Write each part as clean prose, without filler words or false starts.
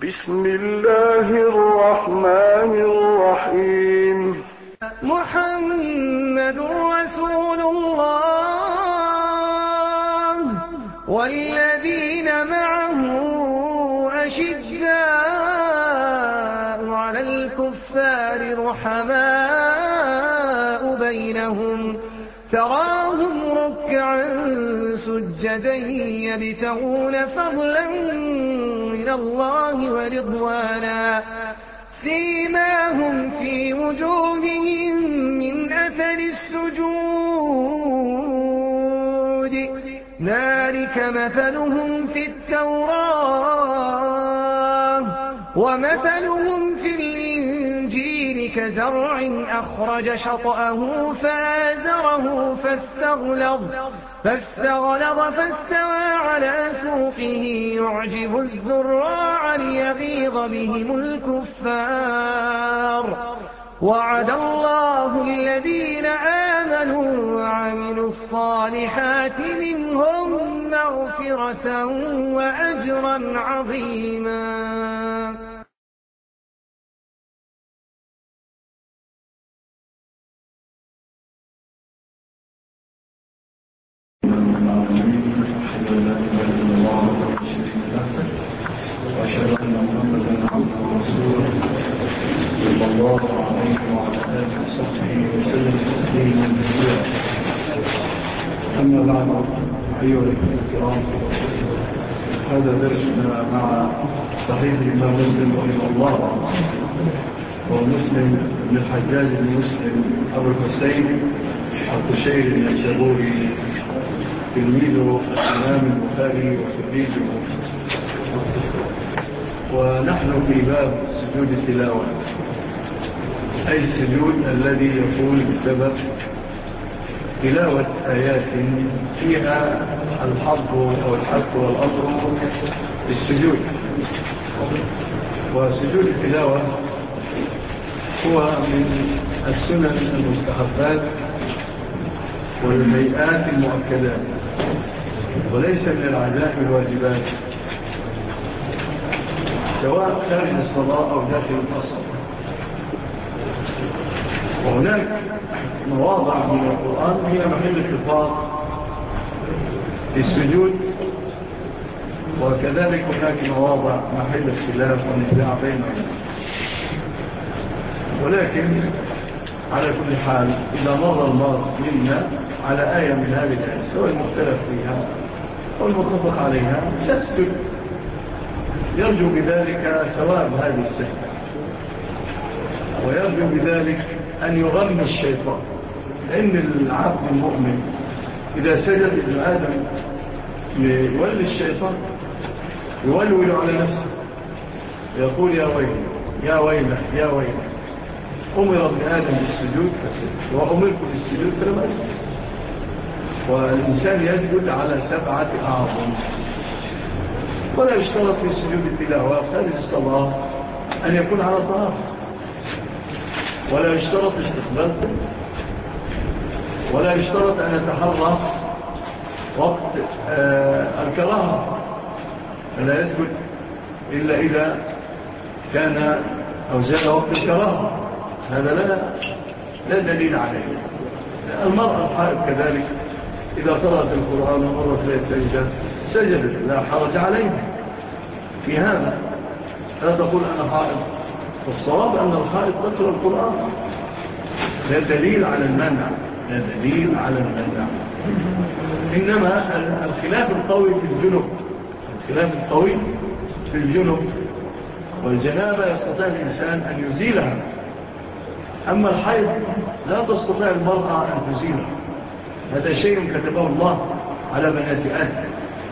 بسم الله الرحمن الرحيم. محمد رسول الله والذين معه أشداء على الكفار رحماء بينهم تراهم ركعا سجدا يبتغون فضلا من الله ورضوانا سيماهم في وجوههم من أثر السجود ذلك مثلهم في التوراة ومثلهم في الإنجيل كزرع أخرج شطأه فآزره فاستغلظ فاستوى على سوقه يعجب الزراع ليغيظ بهم الكفار وعد الله الذين آمنوا وعملوا الصالحات منهم مغفرة وأجرا عظيما. وأشهد أن محمدا عبده ورسوله صلى الله عليه وعلى آله وصحبه وسلم تسليما كثيرا. أما بعد، أيها الأخوة الكرام، هذا درسنا مع صحيح الإمام مسلم رحمه الله، ومسلم بن الحجاج بن مسلم أبو الحسين القشيري النيسابوري تلميذ الإمام البخاري وخريجه. ونحن في باب سجود التلاوة، أي السجود الذي يكون بسبب تلاوة آيات فيها الحظ أو الحث والأمر في السجود. وسجود التلاوة هو من السنن المستحبات والهيئات المؤكدات، وليس من العزائم الواجبات، سواء خارج الصلاة أو داخل القصر. وهناك مواضع من القرآن هي محل اتفاق للسجود، وكذلك هناك مواضع محل اختلاف ونزاع بينهم. ولكن على كل حال إذا مر المار منا على آية من هذه الآية، سواء المختلف فيها أو المتفق عليها، سيسجد يرجو بذلك ثواب هذه السجدة، ويرجو بذلك أن يغم الشيطان. لأن العبد المؤمن إذا سجد ابن آدم يولي الشيطان، يولول على نفسه، يقول يا ويلي يا ويلي يا ويلي. أمر ابن آدم بالسجود فسجد، وأمرت بالسجود فلم أسجد. والإنسان يسجد على 7 أعظم. ولا يشترط في سجود التلاوة خارج الصلاة أن يكون على طهارة، ولا يشترط استقبال قبلة، ولا يشترط أن يتحرى وقت الكراهة، فلا يسجد إلا إذا كان أو زال وقت الكراهة. هذا لا دليل عليه. المرأة الحائض كذلك إذا قرأت القرآن ومرت لها السجدة سجدت، لا حرج عليها في هذا. لا تقول أنا حائض، والصواب أن الحائض تقرأ القرآن. لا دليل على المنع، لا دليل على المنع. إنما الخلاف القوي في الجنوب، الخلاف القوي في الجنوب والجنابة يستطيع الإنسان أن يزيلها. أما الحيض لا تستطيع المرأة أن تزيلها، هذا شيء كتبه الله على بنات آدم.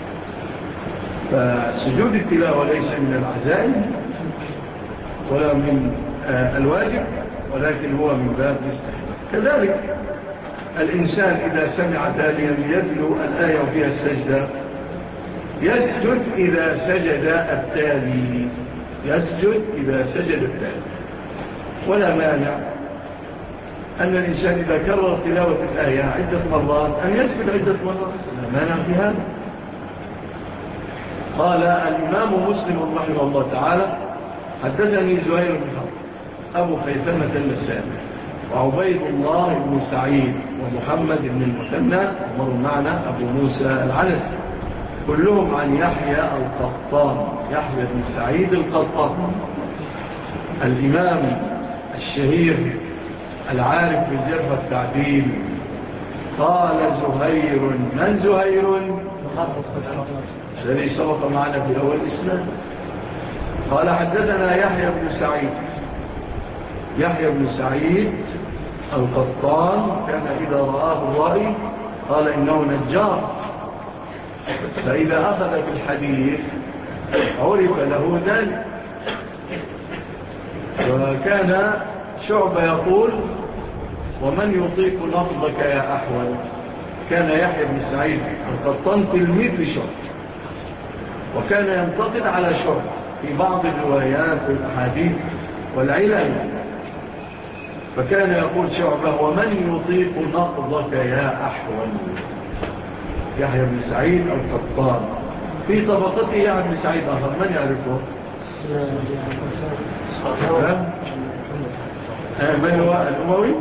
فسجود التلاوة ليس من العزائم ولا من الواجب، ولكن هو من باب الاستحباب. كذلك الإنسان إذا سمع تاليا يتلو الآية وفيها السجدة يسجد إذا سجد التالي، يسجد إذا سجد التالي. ولا مانع أن الإنسان إذا كرر تلاوة الآية عدة مرات أن يسجد عدة مرات، لا مانع في هذا. قال الإمام مسلم رحمه الله تعالى حدثني زهير بن حرب أبو خيثمة اللساني وعبيد الله بن سعيد ومحمد بن المثنى ومر معنا أبو موسى العنزي كلهم عن يحيى القطان، يحيى بن سعيد القطان الإمام الشهير العارف بالجرح والتعديل. قال زهير، من زهير؟ الذي سبق معنا في أول إسلام. قال حدثنا يحيى بن سعيد، يحيى بن سعيد القطان كان إذا رآه الرأي قال إنه نجار، فإذا أخذ في الحديث عرف له ذلك. وكان شعبة يقول ومن يطيق نفضك يا أحول. كان يحيى بن سعيد القطان تلميذ لشعبة، وكان ينتقد على شعبة في بعض الروايات والأحاديث والعلل، فكان يقول شعبة ومن يطيق نقضك يا أحول. يحيى بن سعيد القطان في طبقته يحيى بن سعيد آخر، من يعرفه؟ من هو الأموي؟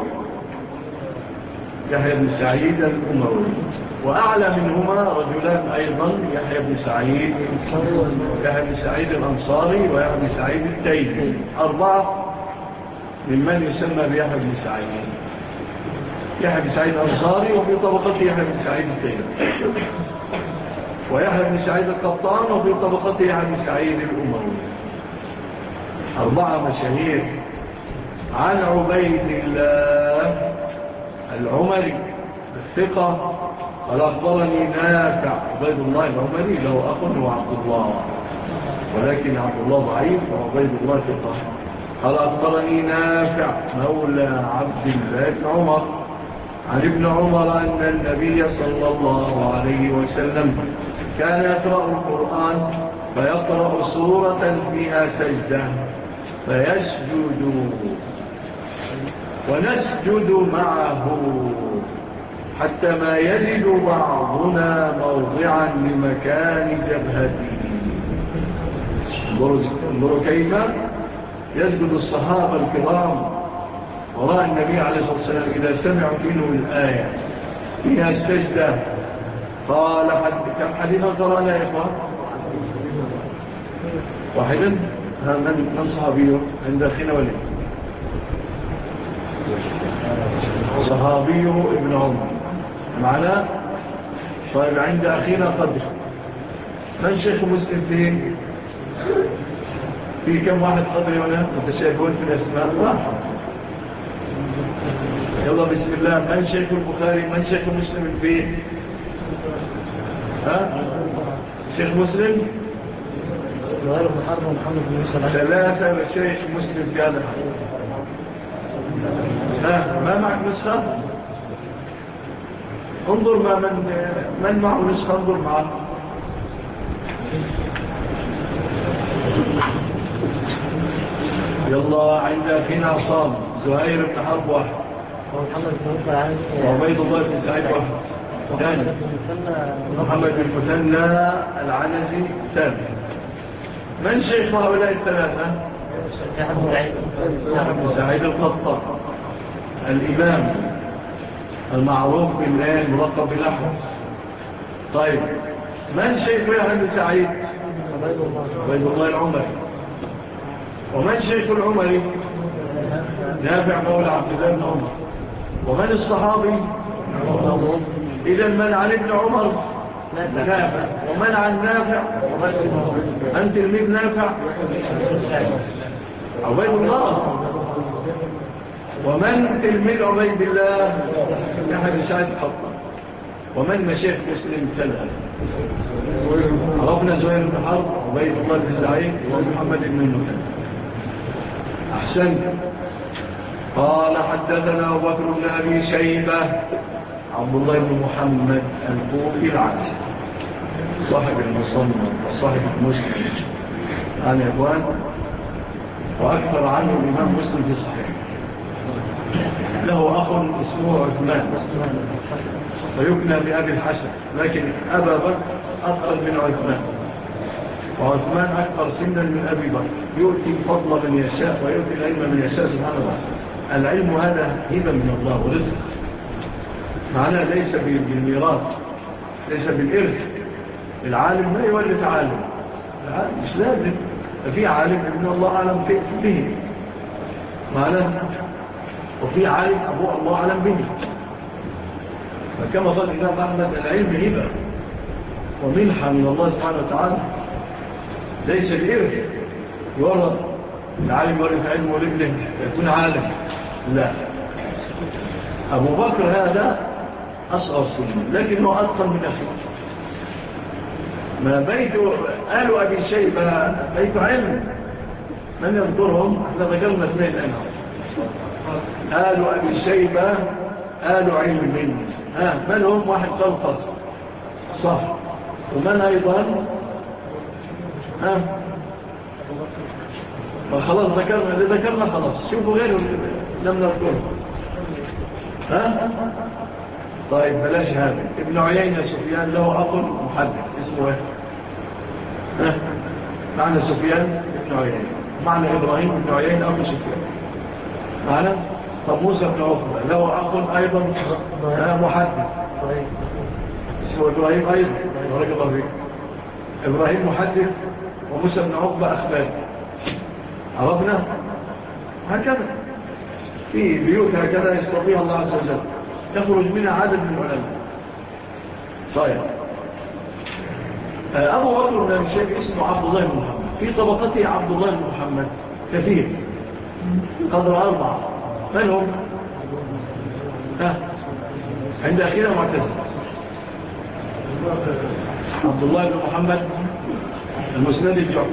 يحيى بن سعيد الأموي. وأعلى منهما رجلان أيضا، يحيى بن سعيد، يحيى بن سعيد الأنصاري ويحيى بن سعيد التيمي، أربعة ممن يسمى بيحيى بن سعيد. يحيى بن سعيد الأنصاري وفي طبقته يحيى بن سعيد التيمي، ويحيى بن سعيد القطان وفي طبقته يحيى بن سعيد الأموي، أربعة مشاهير. عن عبيد الله العمري الثقة قال أخبرني نافع. عبيد الله العمري له أخ وعبد الله، ولكن عبد الله ضعيف وعبيد الله ثقة. قال أخبرني نافع مولى عبد الله بن عمر عن ابن عمر أن النبي صلى الله عليه وسلم كان يقرأ القرآن فيقرأ سورة فيها سجدة فيسجد ونسجد معه حتى ما يجد بعضنا موضعا لمكان جبهته. انظروا كيف يسجد الصحابة الكرام وراء النبي عليه الصلاة والسلام إذا سمعوا منه الآية فيها السجدة. قال كم حديثا قرأنا يا إخوان؟ واحدا. من صحابيه عند أخينا ولي؟ صحابيه ابن عمر معنا. طيب عند أخينا قدر. من شيخ مسلم فيه؟ في كم واحد قدري هنا متشابهون في الأسماء؟ واحد. يلا بسم الله. من شيخ البخاري؟ من شيخ مسلم فيه؟ ها؟ شيخ مسلم؟ زهير بن حرب ومحمد بن يوسف. ثلاثة شيخ مسلم في هذا الحديث. ها؟ ما معك نسخة؟ انظر من معه نسخة، انظر معه. يلا عند أخينا عصام. زهير بن حرب واحد، ومحمد بن يوسف وعبيد الله بن سعيد واحد ثاني، محمد بن المثنى العنزي ثالث. من شيخ هؤلاء الثلاثة؟ يحيى بن سعيد القطان الإمام المعروف بالله الملقب بالأحمر. طيب من شيخ يحيى بن سعيد؟ عبيد الله العمري. ومن شيخ العمري؟ نافع مولى عبد الله بن عمر. ومن الصحابي؟ إذا من عن ابن عمر؟ نافع. ومن عن نافع؟ أنت تلميذ نافع؟ عبيد الله. ومن تلميذ عبيد الله؟ يحيى بن سعيد القطان. ومن مشايخ مسلم ثلاثة. عرفنا زهير بن حرب، عبيد الله بن سعيد، ومحمد بن المثنى. أحسن. قال حدثنا أبو بكر بن أبي شيبة عبد الله بن محمد الكوفي العنزي صاحب المصنف وصاحب مسلم عن إخوان، وأكثر عنه الإمام مسلم في الصحيح. له أخ اسمه عثمان فيكنى بأبي الحسن، لكن أبا بكر أفضل من عثمان. وعثمان أكبر سنا من أبي بكر، يؤتي الفضل من يشاء ويؤتي العلم من يشاء سبحانه وتعالى. العلم هذا هبة من الله ورزق، معناه ليس بالميراث، ليس بالإرث. العالم ما يولد عالم، العالم مش لازم. في عالم ابن الله أعلم به معناه، وفي عالم أبوه الله أعلم به. فكما قال الإمام أحمد العلم هبة ومنحة من الله سبحانه وتعالى، ليس بإرث يورث. العالم يورث علمه لابنه يكون عالم، لا. أبو بكر هذا أصغر سنة لكنه أتقن من أخيه. ما بيت آل أبي شيبة بيت علم، من يذكرهم؟ احنا ذكرنا اثنين الآن. آل أبي شيبة آل علم منه. من هم؟ واحد قال قصر صح، ومن أيضا؟ خلاص ذكرنا اللي ذكرنا، خلاص شوفوا غيره لم نذكره. طيب بلاش هذا. ابن عيينة سفيان له أخ محدث اسمه ايه؟ معنى سفيان ابن عيينة، معنى إبراهيم ابن عيينة أخو سفيان. معنى طب موسى بن عقبة له أخ أيضا محدث اسمه إبراهيم أيضا، بارك الله فيك. إبراهيم محدث وموسى بن عقبة أخبار. عرفنا هكذا في بيوت هكذا يستطيع الله عز وجل يخرج منها عدد من العلماء. طيب أبو بكر بن أبي شيبة اسمه عبد الله بن محمد، في طبقته عبد الله بن محمد كثير قدر 4. من هم؟ عند أخيرا معتزل. عبد الله بن محمد المسند الجعفي،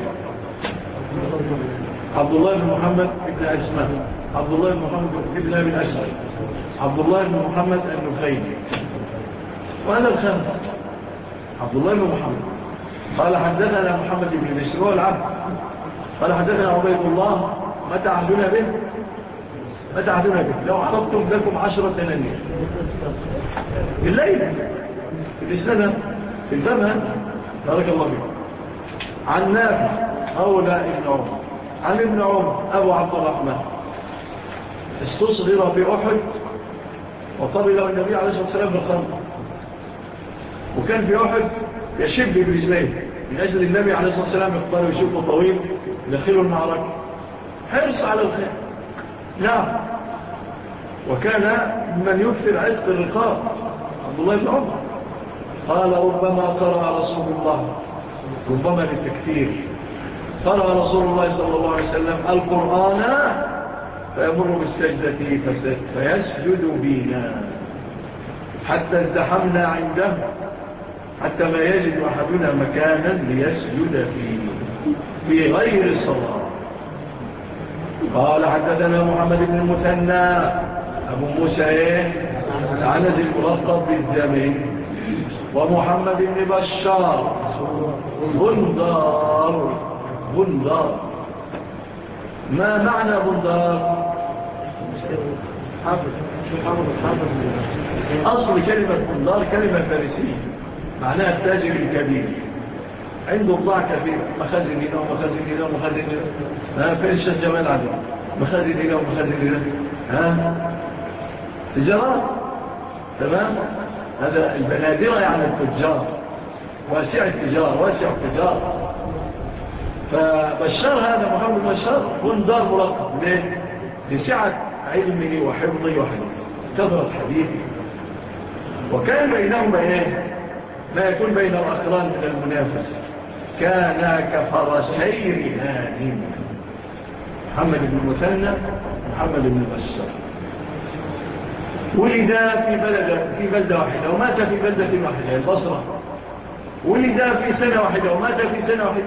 عبد الله بن محمد ابن أسماء، عبد الله بن محمد ابن أبي الأشهر، عبد الله بن محمد النخيلي، وهذا الخامس عبد الله بن محمد. قال حدثنا محمد بن بشر هو العبد، قال حدثنا عبيد الله. متى عهدنا به؟ متى عهدنا به؟ لو عرضتم لكم 10 دنانير بالليل في الإسلام في الزمن، بارك الله بكم. عن نافع مولى ابن عمر عن ابن عمر أبو عبد الرحمن استصغر في أحد وقبله النبي عليه الصلاة والسلام بالخمر، وكان في أحد يشب برجليه من أجل النبي عليه الصلاة والسلام يختار يشوفه طويل يدخله المعركة، حرص على الخير. نعم، وكان من يكثر عتق الرقاب عبد الله بن عمر. قال ربما قرأ رسول الله، ربما للتكثير، قرأ رسول الله صلى الله عليه وسلم القرآن فيمر بالسجدة فيسجد بنا حتى ازدحمنا عنده حتى ما يجد أحدنا مكانا ليسجد فيه في غير الصلاة. قال حدثنا محمد بن المثنى أبو موسى العنزي الملقب بالزمن، ومحمد بن بشار بندار. ما معنى بندار؟ أصل كلمة بندار كلمة فارسية معناها التاجر الكبير، عنده بضاعة كبيرة، مخازن هنا ومخازن هنا ومخازن هنا. فارس الجمال عنده مخازن هنا ومخازن هنا، تجارات. تمام، هذا البنادرة يعني التجار، واسع التجار، واسع التجار. فبشار هذا محمد بشار بندار ملقب ليه؟ لسعة علمه وحفظه وحديثه، كثرة حديثه. وكان بينهما ما يكون بين الأقران من المنافسة، كان كفرسي رهان، محمد بن المثنى محمد بن بشار. ولد في بلدة واحدة ومات في بلدة واحدة، البصرة. ولد في سنة واحدة ومات في سنة واحدة.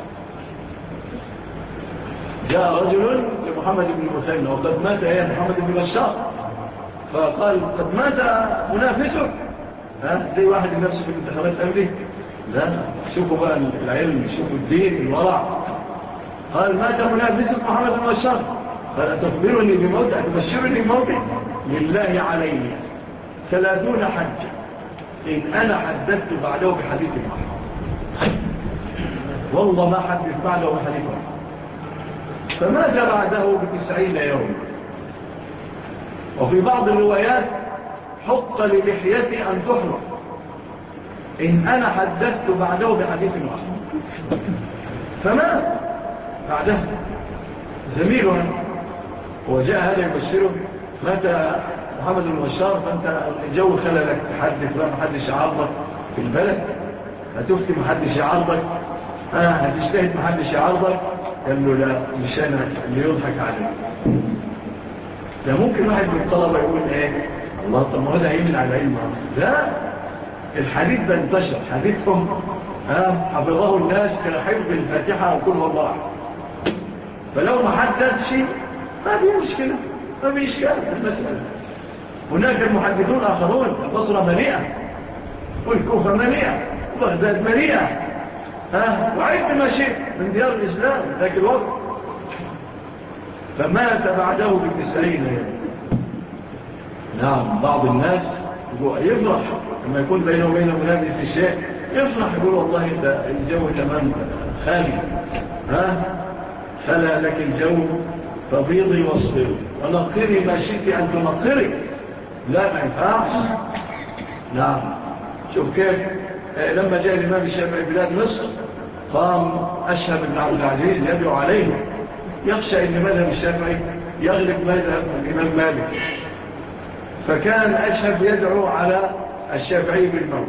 جاء رجل لمحمد بن المثنى وقد مات يا محمد بن بشار، فقال قد مات منافسك، زي واحد نفسه في الانتخابات الأمريكية. لا، شوفوا بقى العلم، شوفوا الدين، الورع. قال مات منافسك محمد بن بشار، قال أتخبرني بموت، أتبشرني بموت؟ لله علي 30 حجة إن أنا حدثت بعده بحديث محمد. والله ما حدث بعده بحديثه. فمات بعده ب90 يوم. وفي بعض الروايات حق للحيتي أن تحرق إن أنا حدثت بعده بحديث واحد. فمات بعده زميله وجاء هذا يبشره مات محمد بن بشار، فأنت الجو خللك تحدث بقى محدش يعارضك في البلد، هتفتي محدش يعارضك، هتجتهد محدش يعارضك. قال له لا، مش أنا اللي يضحك عليك. ده ممكن واحد من الطلبة يقول ايه، الله طب ما هو ده هيمن على علم. لا، الحديث ده انتشر، حديثهم حفظه الناس كحفظ الفاتحة وكل والله. فلو ما حدث شيء ما في مشكلة، ما في إشكال في المسألة. هناك المحدثون آخرون، البصرة مليئة والكوفة مليئة وبغداد مليئة، وعيد ما شئت من ديار الإسلام ذاك الوقت. فمات بعده ب90 يوم. نعم، بعض الناس يفرح لما يكون بينه وبينه منافس الشيء، يفرح يقول والله ده الجو تمام خالي، خلى لك الجو فبيضي واصبري ونقري ما شئت أن تنقري. لا، ما ينفعش. نعم، شوف كيف لما جاء الإمام الشافعي بلاد مصر قام أشهب بن عبد العزيز يدعو عليه، يخشى أن مذهب الشافعي يغلب مذهب الإمام مالك، فكان أشهب يدعو على الشافعي بالموت.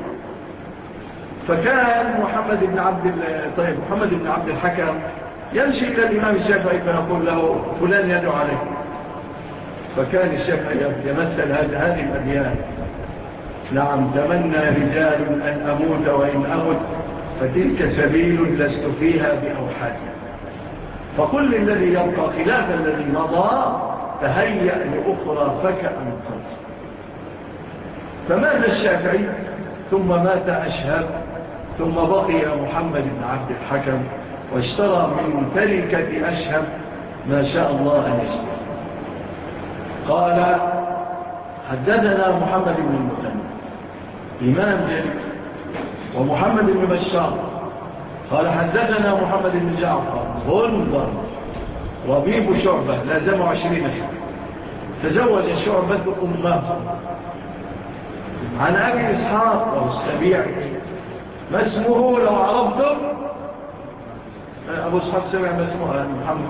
فكان محمد بن عبد الحكم يمشي إلى الإمام الشافعي فيقول له فلان يدعو عليه. فكان الشافعي يمثل هذه الأبيات: نعم، تمنى رجال أن أموت وإن أمت فتلك سبيل لست فيها بأوحاد، فكل الذي يبقى خلاف الذي مضى تهيأ لأخرى فكأنقذ. فمات الشافعي ثم مات أشهب، ثم بقي محمد بن عبد الحكم واشترى من تركة أشهب ما شاء الله أن يشتري. قال: حدثنا محمد بن المثنى إمام جليل، ومحمد بن بشار قال حدثنا محمد بن جعفر غندر ربيب شعبة لازم 20 سنة، تزوج شعبة أمه عن أبي إسحاق والسبيع. ما اسمه لو عرفتم؟ أبو إسحاق سمع ما اسمه محمد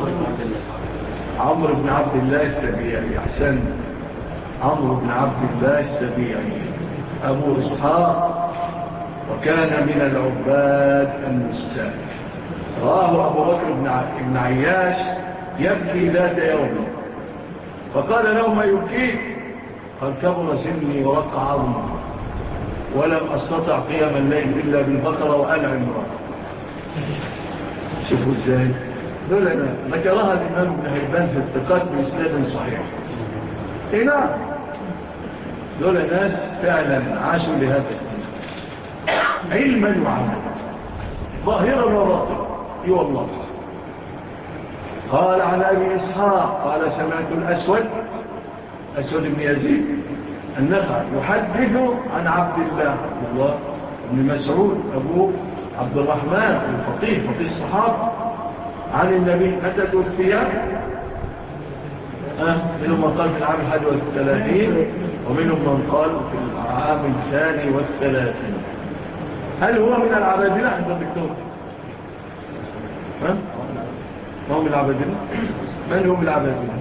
عمرو بن عبد الله السبيعي. أحسن، عمرو بن عبد الله السبيعي أبو إسحاق، وكان من العباد النساك. راه أبو بكر بن عياش يبكي ذات يوم، فقال له: ما يبكيك؟ قال: كبر سني ورق عظمي ولم أستطع قيام الليل إلا بالبقرة وآل عمران. شوفوا ازاي دولنا ذكرها الإمام ابن هيبان في الثقات بإسناد صحيح. نعم، دول ناس فعلا عاشوا لهذا علما وعملا، ظاهرا وباطنا. اي والله. قال عن أبي إسحاق قال: سمعت أسود بن يزيد النخعي يحدث عن عبد الله بن مسعود أبو عبد الرحمن الفقيه الصحابة عن النبي. متى توفي؟ منهم من قال في العام 31 ومنهم من قال في العام 32. هل هو من العبادلة عند الدكتور؟ ما هو من العبادلة؟ من هو من العبادلة؟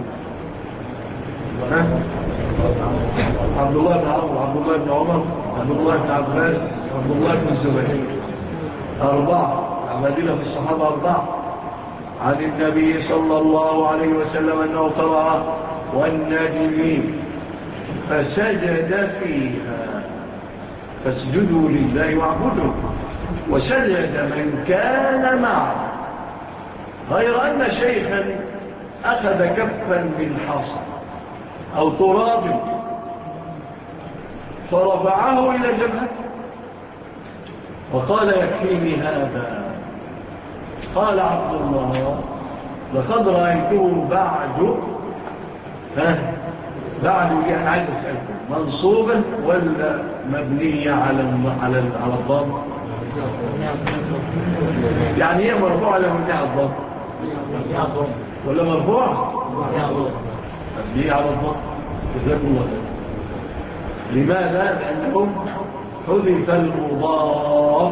عبد الله بن عمرو، عبد الله بن عمر، عبد الله بن عباس، عبد الله بن الزبير. 4 عبادلة في الصحابة 4. عن النبي صلى الله عليه وسلم أنه قرأ: والنجم فسجد فيها فاسجدوا لله واعبدوا، وسجد من كان معه، غير أن شيخا أخذ كفا من حصى أو تراب فرفعه إلى جبهته وقال: يكفيني هذا. قال عبد الله: لقد رأيته بعد يعني عايز أسألكم، منصوبة ولا مبنية على الضم؟ يعني هي مرفوعة ولا مبنية على الضم؟ ولا مرفوعة؟ مبنية على الضم. جزاكم الله خير. لماذا؟ لأنهم حذف المضاف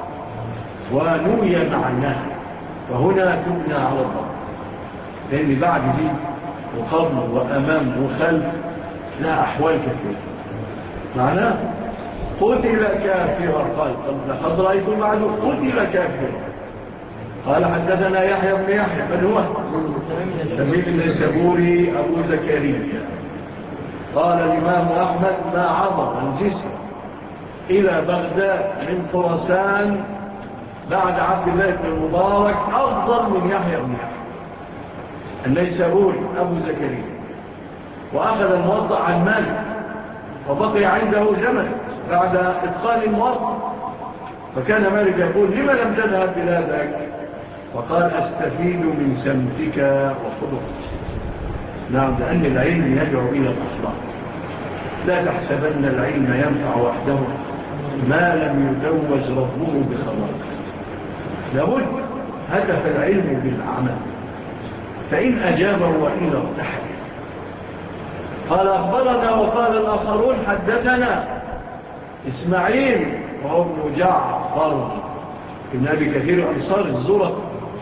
ونوي معناه، فهنا تبنى على الضم، لأن بعد دي وقبل وأمام وخلف لها أحوال كثيرة. معناه قتل كافرا، قال لقد رأيت بعد قتل كافرا. قال حدثنا يحيى بن يحيى من هو؟ سميم النيسابوري أبو زكريا. قال الإمام أحمد ما عبر الجسر إلى بغداد من خراسان بعد عبد الله بن المبارك أفضل من يحيى بن يحيى النيسابوري أبو زكريا، وأخذ الموضع عن مالك وبقي عنده زمن بعد إتقان الموضع، فكان مالك يقول لما لم تذهب بلادك؟ وقال أستفيد من سمتك وخلقك. نعم، لأن العلم يدعو إلى الأخلاق. لا تحسبن العلم ينفع وحده ما لم يدوز ربه بخلاق. لابد هدف العلم بالعمل، فإن أجابه وإلا ارتحل. قال أخبرنا وقال الآخرون حدثنا إسماعيل وهو ابن جعفر ابن أبي كثير أنصار الزرق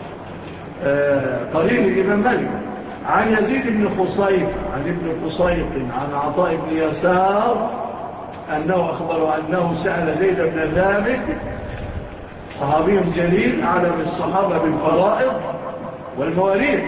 قريب الإمام مالك، عن يزيد بن خصيف عن ابن خصيف عن عطاء بن يسار أنه أخبر أنه سأل زيد بن ثابت صحابي جليل علم الصحابة بالفرائض والمواريث،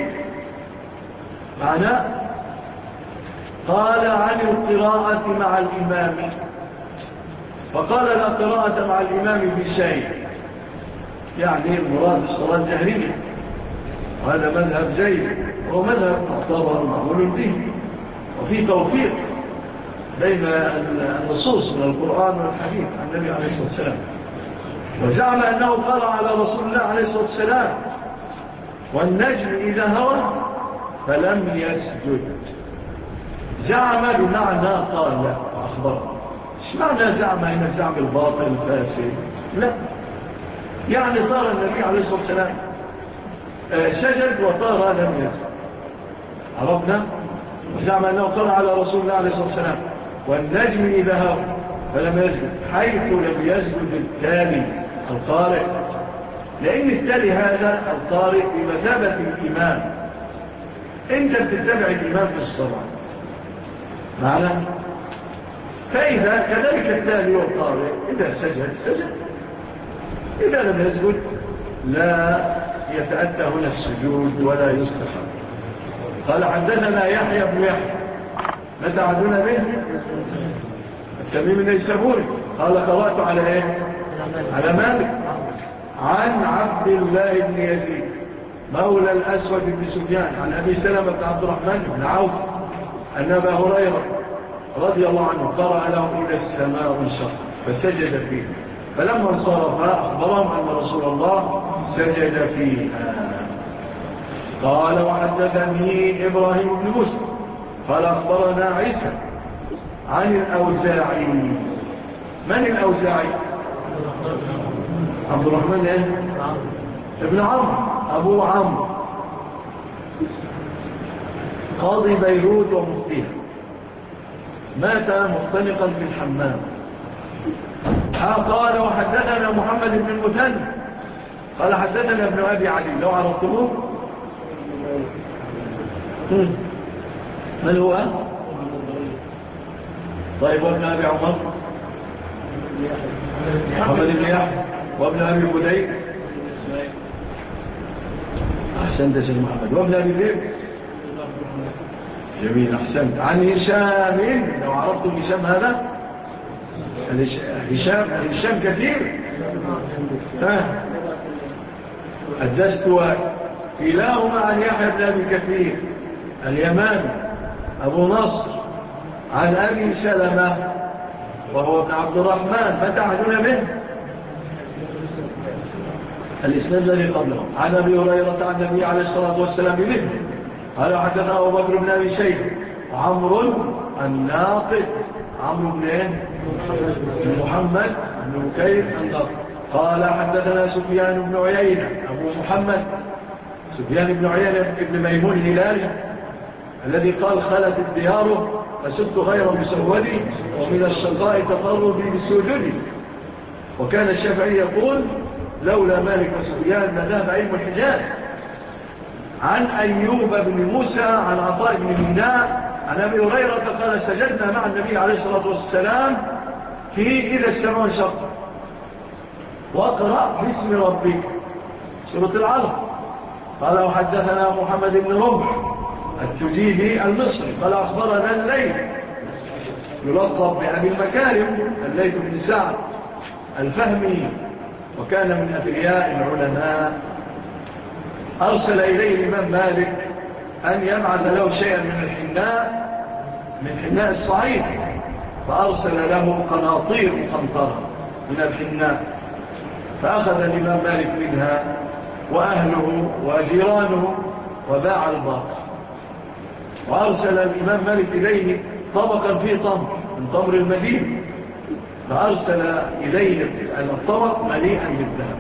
معناه قال عن القراءة مع الإمام، فقال لا قراءة مع الإمام بشيء، يعني المراد الصلاة الجهرية، وهذا مذهب زيد هو مذهب معتبر معمول به، وفي توفيق بين النصوص من القرآن والحديث عن النبي عليه الصلاة والسلام. وزعم أنه قرأ على رسول الله عليه الصلاة والسلام والنجم إذا هوى فلم يسجد. زعم بمعنى قال لا أخبر. ايش معنى زعم؟ هنا الزعم الباطل الفاسد؟ لا، يعني طار النبي عليه الصلاة والسلام سجد وطار لم يسجد، عرفنا؟ وزعم أنه قرأ على رسول الله عليه الصلاة والسلام والنجم إذا هوى فلم يسجد، حيث لم يسجد التالي القارئ، لأن التالي هذا القارئ بمثابة الإمام، أنت بتتبع الإمام في الصلاة معنا. فإذا كذلك التالي والقارئ إذا سجد سجد، إذا لم يسجد لا يتأتى هنا السجود ولا يستحق. قال حدثنا يحيى بن يحيى متى عدنا به التميم النيسابوري قال قرأت على ايه؟ على مالك عن عبد الله بن يزيد مولى الأسود بن سفيان عن أبي سلمة بن عبد الرحمن بن عوف أن أبا هريرة رضي الله عنه قرأ لهم إلى السماء انشق فسجد فيه، فلما انصرف أخبرهم أن رسول الله سجد فيها. قال وحدثني إبراهيم بن مسلم قال أخبرنا عيسى عن الأوزاعي. من الأوزاعي؟ عبد الرحمن ابن عمرو أبو عمرو قاضي بيروت ومفتيها، مات مختنقا في الحمام. قال وحدثنا محمد بن المثنى قال حدثنا ابن أبي علي لو عرفتموه من هو؟ طيب وابن أبي عمر محمد بن يحيى وابن أبي بديل أحسنت يا شيخ محمد وابن أبي بديل جميل أحسنت. عن هشام لو عرفتم هشام هذا هشام كثير الدست كلاهما عن يحيى بن أبي كثير اليماني أبو نصر عن أبي سلمة وهو ابن عبد الرحمن متى عدنا به الإسناد الذي قبله عن أبي هريرة عن النبي عليه الصلاة والسلام به قال حدثنا أبو بكر بن أبي شيبة وعمرو الناقد عمرو بن محمد بن مكيف الناقد قال حدثنا سفيان بن عيينة أبو محمد سفيان بن عيينة بن ميمون الهلالي الذي قال خلت الديار فسدت غير مسودي ومن الشقاء تقربي بسجودي. وكان الشافعي يقول لولا مالك وسفيان لذهب علم الحجاز. عن أيوب بن موسى عن عطاء بن ميناء عن أبي هريرة قال سجدنا مع النبي عليه الصلاة والسلام في إذا السماء انشقت واقرأ باسم ربك سورة العلق. قال وحدثنا محمد بن رمح التجيبي المصري قال أخبرنا الليث يلقب بأبي المكارم الليث بن سعد الفهمي وكان من أثرياء العلماء. أرسل إليه الإمام مالك أن يبعث له شيئا من حناء الصعيد فأرسل له قناطير مقنطرة من الحناء فأخذ الإمام مالك منها وأهله وجيرانه وباع الباقي. وأرسل الإمام مالك إليه طبقا فيه تمر من تمر المدينة فأرسل إليه الطبق مليئا بالذهب.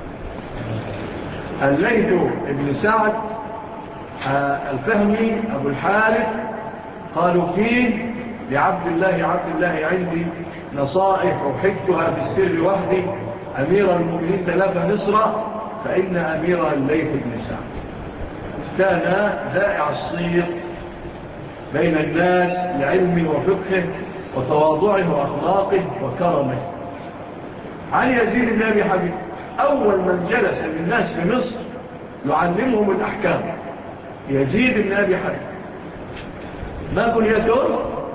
الليث بن سعد الفهمي أبو الحارث قالوا فيه لعبد الله عندي نصائح أحكتها بالسر وحدي أمير المؤمنين تلف مصر فإن أمير الليث بن سعد كان ذائع الصير بين الناس لعلمه وفقه وتواضعه وأخلاقه وكرمه. عن يزيد بن أبي حبيب أول من جلس للناس في مصر يعلمهم الأحكام يزيد بن أبي حبيب. ما كنيته؟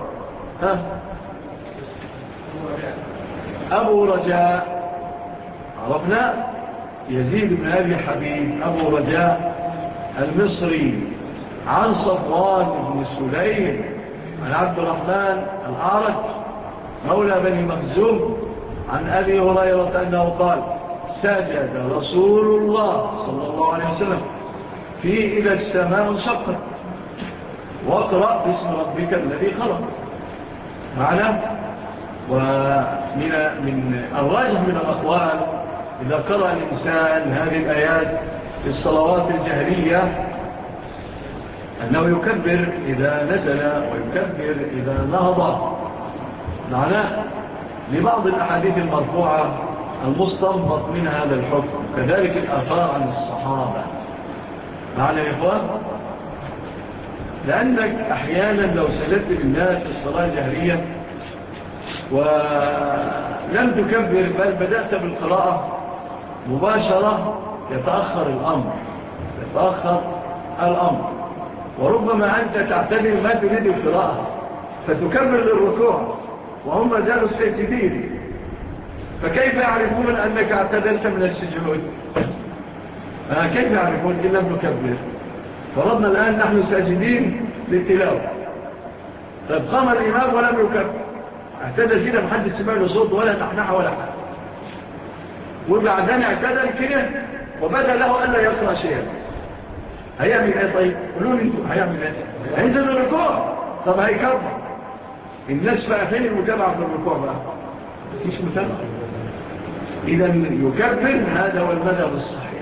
أبو رجاء عرفنا يزيد بن أبي حبيب أبو رجاء المصري. عن صفوان بن سليم عن عبد الرحمن الأعرج مولى بني مخزوم عن أبي هريرة أنه قال سجد رسول الله صلى الله عليه وسلم في إذا السماء انشقت واقرأ باسم ربك الذي خلق. معنى ومن الراجح من الأقوال إذا قرأ الإنسان هذه الآيات في الصلوات الجهرية أنه يكبر إذا نزل ويكبر إذا نهض. معناه لبعض الأحاديث المرفوعة المستنبط من هذا الحكم كذلك الآثار عن الصحابة. معنى يا إخوان لأنك أحيانا لو سجدت للناس في الصلاة الجهرية ولم تكبر بل بدأت بالقراءة مباشرة يتأخر الأمر وربما أنت تعتدل ما تريد القراءة فتكبر للركوع وهم زالوا ساجدين فكيف يعرفون أنك اعتدلت من السجود؟ كيف يعرفون إن لم تكبر؟ فرضنا الآن نحن ساجدين للتلاوة طيب قام الإمام ولم يكبر اعتدل كده محدث سمع له صوت ولا نحنح ولا حاجة وبعدين اعتدل كده وبدأ له ألا يقرأ شيئا هيعمل ايه؟ طيب قولوا لي انتوا هيعمل ايه؟ هينزل الركوع طب هيكبر الناس بقى فين المتابعة في الركوع بقى؟ مفيش متابعة. إذا يكبر هذا هو المذهب الصحيح.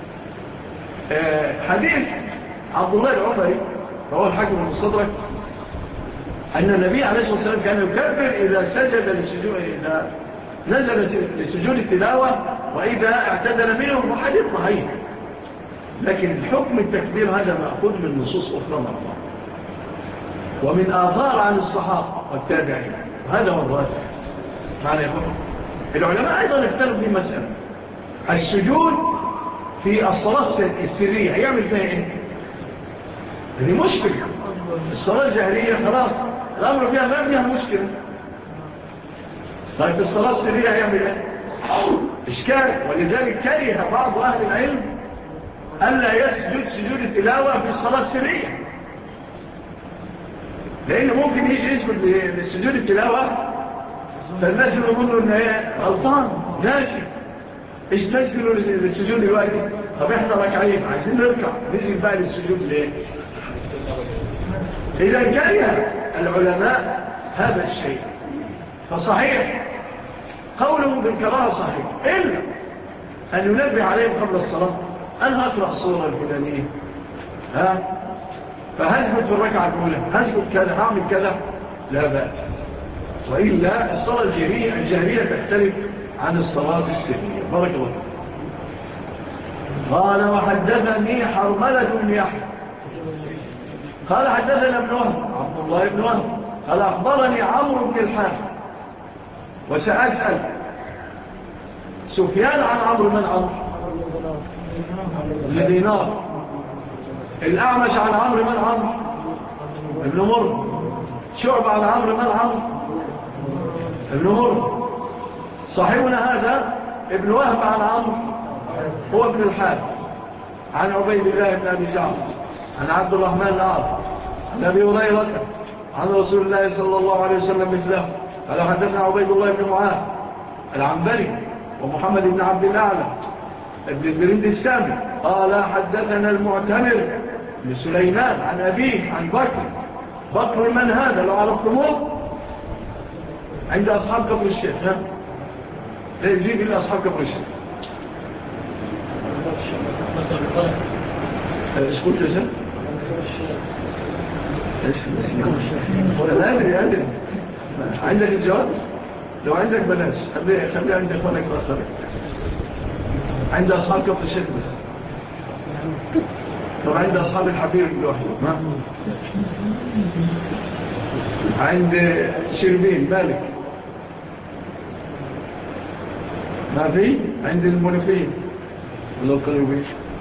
حديث عبد الله العمري رواه الحاكم المستدرك أن النبي عليه الصلاة والسلام كان يكبر إذا سجد للسجود إذا نزل لسجود التلاوة وإذا اعتدل منه حديث صحيح لكن حكم التكبير هذا مأخوذ من نصوص أخرى مرة ومن آثار عن الصحابة والتابعين وهذا هو الراجح. معنى يقول العلماء أيضا اختلفوا في مسألة السجود في الصلاة السرية يعمل فيها إيه؟ هذه مشكلة. الصلاة الجهرية خلاص الأمر فيها ما فيها مشكلة. طيب الصلاة السرية يعمل إيه؟ إشكال. ولذلك كره بعض أهل العلم ألا يسجد سجود التلاوة في الصلاة السرية لأنه ممكن يسجد لسجود التلاوة فالناس يقولوا إنه غلطان ناسي إيش تسجدوا للسجود الوقتي؟ طب إحنا ركعين عايزين نركع نسجد بقى للسجود ليه؟ إذا كره العلماء هذا الشيء فصحيح قولهم بالكراهة صحيح إلا أن ينبه عليهم قبل الصلاة أنا أقرأ الصورة الفلانية فهزبت في الركعة الأولى هزبت كذا هعمل كذا لا بأس. وإلا الصلاة الجهرية تختلف عن الصلاة السرية. بارك الله. قال وحدثني حرملة بن يحيى قال حدثنا ابن وهب عبد الله بن وهب قال أخبرني عمرو بن الحارث وسأسأل سفيان عن عمرو من عمرو بن دينار الأعمش عن عمرو من عمرو ابن مر شعب عن عمرو من عمرو ابن مر صاحبنا هذا ابن وهب عن عمرو هو ابن الحارث عن عبيد الله بن أبي جعفر عن عبد الرحمن العاص عن أبي هريرة عن رسول الله صلى الله عليه وسلم مثله قال حدثنا عبيد الله بن معاذ العنبري ومحمد بن عبد الأعلى ابن البريد السامي قال حدثنا المعتمر بن سليمان عن أبيه عن بكر من هذا لو عرفتموه عند أصحاب قبر الشيخ لا يجيب إلا أصحاب قبر الشيخ ايش قلت يا سيد؟ لا أدري عندك الجواب؟ لو عندك بلاش خلي عند إخوانك بأخرك عند أصحاب كفر الشيخ بس. طب عند أصحاب الحبيب لوحده عند شربين مالك ما في عند المنفين ولا القلوبين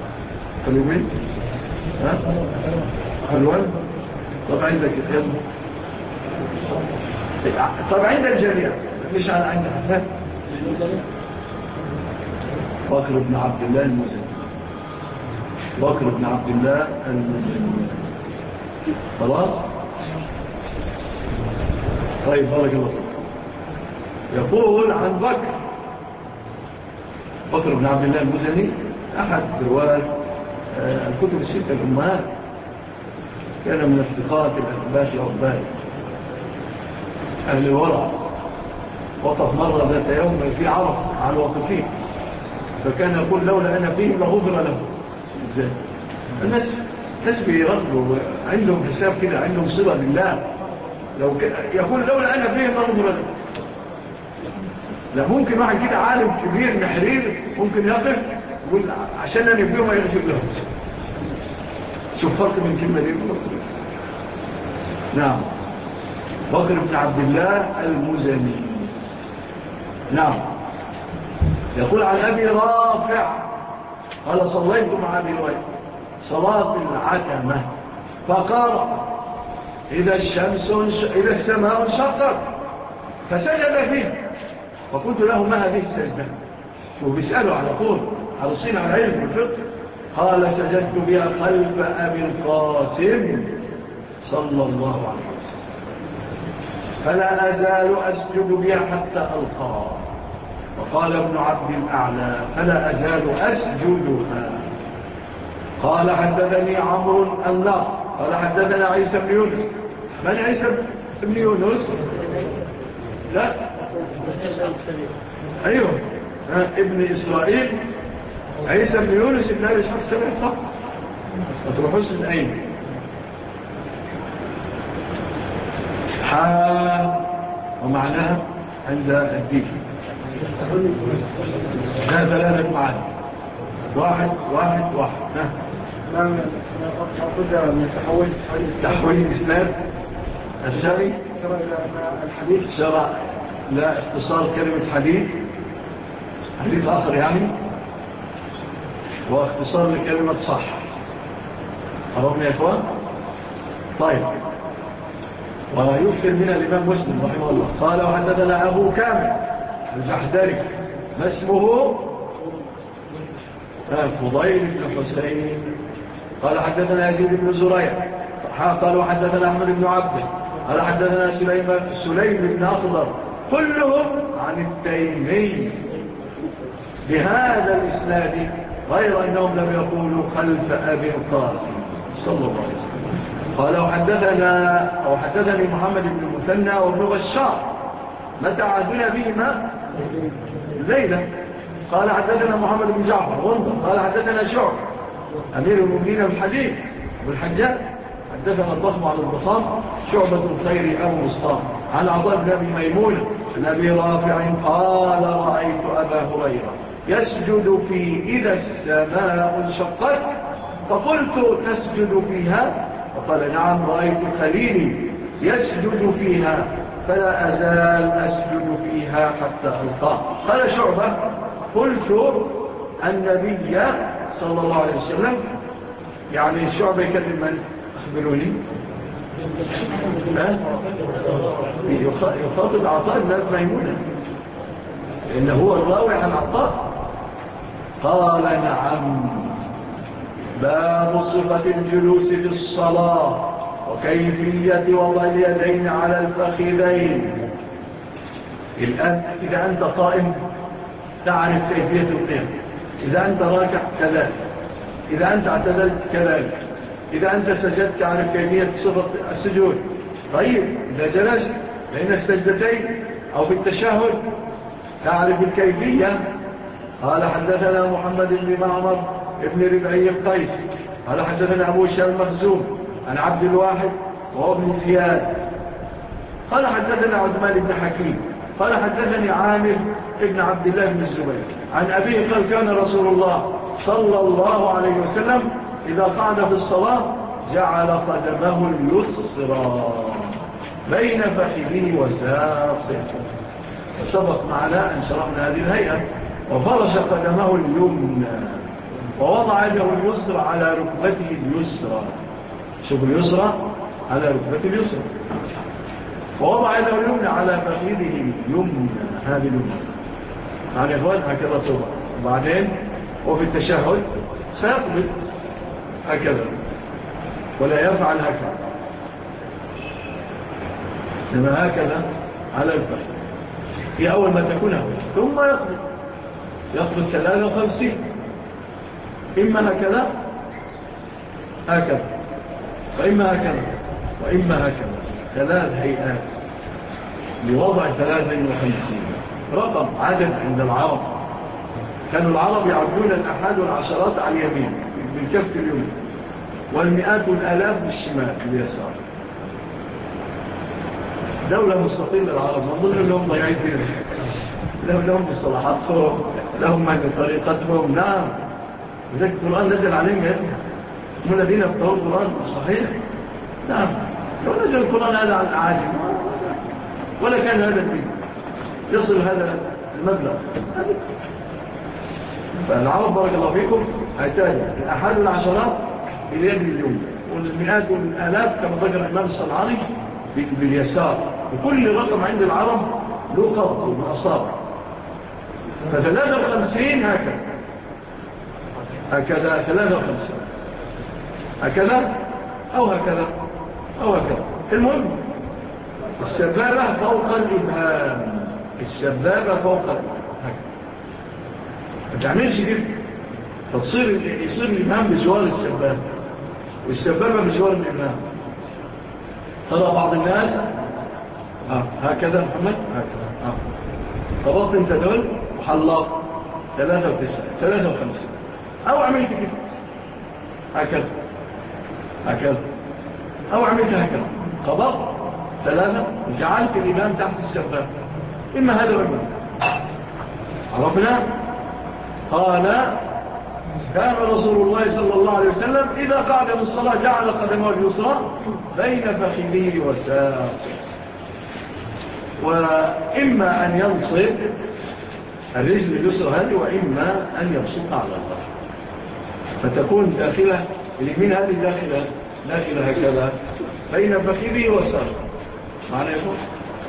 حلوان. طب عندك الخدمة طب عند الجميع مش عند حسان بكر بن عبد الله المزني خلاص. طيب بارك الله يقول عن بكر بن عبد الله المزني أحد رواه الكتب الستة الأمهات كان من افتقاءات الأثبات العباد أهل الورع وقف مرة ذات يوم في عرف على الوقفين فكان يقول لولا أنا فيه لغفر له. إزاي الناس بيرغبوا عندهم حساب كده عندهم صلة بالله يقول لولا أنا فيه لغفر له. لا ممكن واحد كده عالم كبير محرير ممكن يقف يقول عشان أنا يبقيه ما يغفر له. شوف فرق من كلمة دي. نعم بكر بن عبد الله المزني. نعم يقول عن أبي رافع قال صليت مع أبي رافع صلاة العتمة فقال إذا السماء انشقت فسجد فيه فقلت له ما هذه السجدة وبيسأله على طول حرصين على علم الفقه قال سجدت بها خلف أبي القاسم صلى الله عليه وسلم فلا أزال أسجد بها حتى ألقاه. وقال ابن عبد الأعلى فلا أزال أسجدها. قال حدثني عمرو النار قال حدثنا عيسى بن يونس. من عيسى بن يونس؟ لا أيوه ابن إسرائيل عيسى بن يونس ابن أبي إسحاق السبع صح وتروحوش من أين ومعناها عند الدين لا ثلاثة معاني واحد نعم أخذ من تحويل الإسلام الشرعي الحديث شرع لا اختصار كلمة حديث آخر يعني واختصار لكلمة صح. عرفنا يا إخوان؟ طيب ويذكر من الإمام مسلم رحمه الله قال وحدثنا أبو كامل الجحدري ما اسمه فضيل بن حسين قال حدثنا يزيد بن زريع قال وحدثنا أحمد بن عبد قال حدثنا سليم بن أخضر كلهم عن التيمي بهذا الإسناد غير أنهم لم يقولوا خلف أبي القاسم صلى الله عليه وسلم. قال وحدثني محمد بن المثنى وابن بشار متى عهدنا بهما ليلة قال حدثنا محمد بن جعفر غندر قال حدثنا شعب أمير المؤمنين في الحديث والحجاج حدثنا الضخم على الضخام شعبة الخير أبو مصطفى عن عطاء بن أبي ميمون عن أبي رافع قال رأيت أبا هريرة يسجد في إذا السماء انشقت فقلت تسجد فيها فقال نعم رأيت خليلي يسجد فيها فلا أزال أسجد فيها حتى ألقاه. قال شعبة قلت النبي صلى الله عليه وسلم يعني شعبة يكلم من أخبروني يخاطب عطاء بن أبي ميمونة لأنه هو الراوي عن عطاء. قال نعم باب صفة الجلوس في الصلاة وكيفية وضع اليدين على الفخذين. الآن إذا أنت قائم تعرف كيفية القيام، إذا أنت راكع كذلك، إذا أنت اعتدلت كذلك، إذا أنت سجدت تعرف كيفية صفة السجود. طيب إذا جلست بين السجدتين أو في التشهد تعرف الكيفية. قال حدثنا محمد بن معمر ابن ربعي القيس قال حدثنا أبو هشام المخزوم عن عبد الواحد وهو ابن زياد قال حدثنا عثمان بن حكيم قال حدثني عامر ابن عبد الله بن الزبير عن أبيه قال كان رسول الله صلى الله عليه وسلم إذا قعد في الصلاة جعل قدمه اليسرى بين فخذه وساقه. سبق معنا أن شرحنا هذه الهيئة وفرش قدمه اليمنى ووضع يده اليسرى على ركبته اليسرى. شوف اليسرى على ركبته اليسرى ووضع يده اليمنى على فخذه اليمنى. هذه اليمنى يعني يا اخوان هكذا صبر. وبعدين وفي التشهد سيقبل هكذا ولا يفعل هكذا لما هكذا على الفخذ في أول ما تكون ثم يقبل 53 إما هكذا هكذا وإما هكذا وإما هكذا. 3 هيئات لوضع 53 رقم عدد عند العرب. كانوا العرب يعدون الأحاد والعشرات على اليمين بالكف اليمين والمئات والآلاف بالشمال باليسار. دولة مستقلة العرب نظن لهم ضيعين فيها لهم مصطلحاتهم لهم من طريقتهم. نعم وذلك القرآن نزل عليهم هم الذين ابتغوا القرآن صحيح. نعم لو نزل القرآن هذا على العاجم ولا كان هذا الدين يصل هذا المبلغ. فالعرب بارك الله فيكم هيتاج الأحاد والعشرات باليد اليوم والمئات والآلاف كما ذكر الإمام الصنعاني باليسار. وكل رقم عند العرب له خط والأصابع. ف53 هكذا 53 هكذا أو هكذا أو هكذا. المهم السبابة فوق الإبهام. السبابة فوق الإبهام ما تعملش كده يصير الإبهام بجوار السبابة والسبابة بجوار الإبهام. ترى بعض الناس هكذا محمد هكذا طبقت انت دول وحلاق 53 أو عملت كده هكذا أو عملت هكذا طبقت 3 وجعلت الإمام تحت السبابة. إما هذا وإما عرفنا. قال كان رسول الله صلى الله عليه وسلم إذا قعد من الصلاة جعل قدمه اليسرى بين فخذه وساقه وإما أن ينصب الرجل اليسرى هذه وإما أن يبسط على الظهر فتكون داخلة اليمين هذه داخلة هكذا بين فخذه وساقه. معنى يقول